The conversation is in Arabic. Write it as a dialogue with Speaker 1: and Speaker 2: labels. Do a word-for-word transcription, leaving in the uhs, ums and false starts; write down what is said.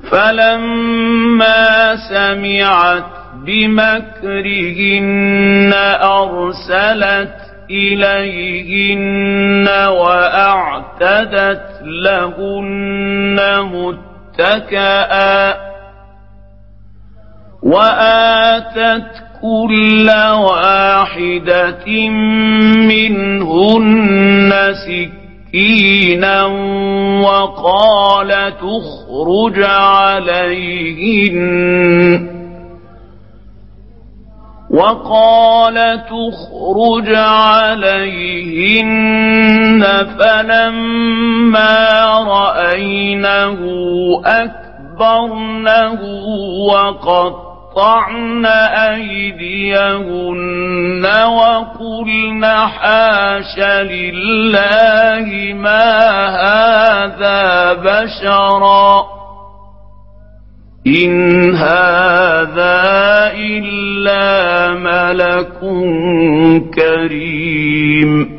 Speaker 1: فلما سمعت بمكرهن أرسلت إليهن وأعتدت لهن متكئا وآتت كل واحدة منهن سكينا وقالت اخرج عليهن وقالت اخرج عليهن فلما رأينه أكبرنه وقطعن أيديهن وقلن حاش لله ما هذا بشرا إن هذا إلا ملك كريم.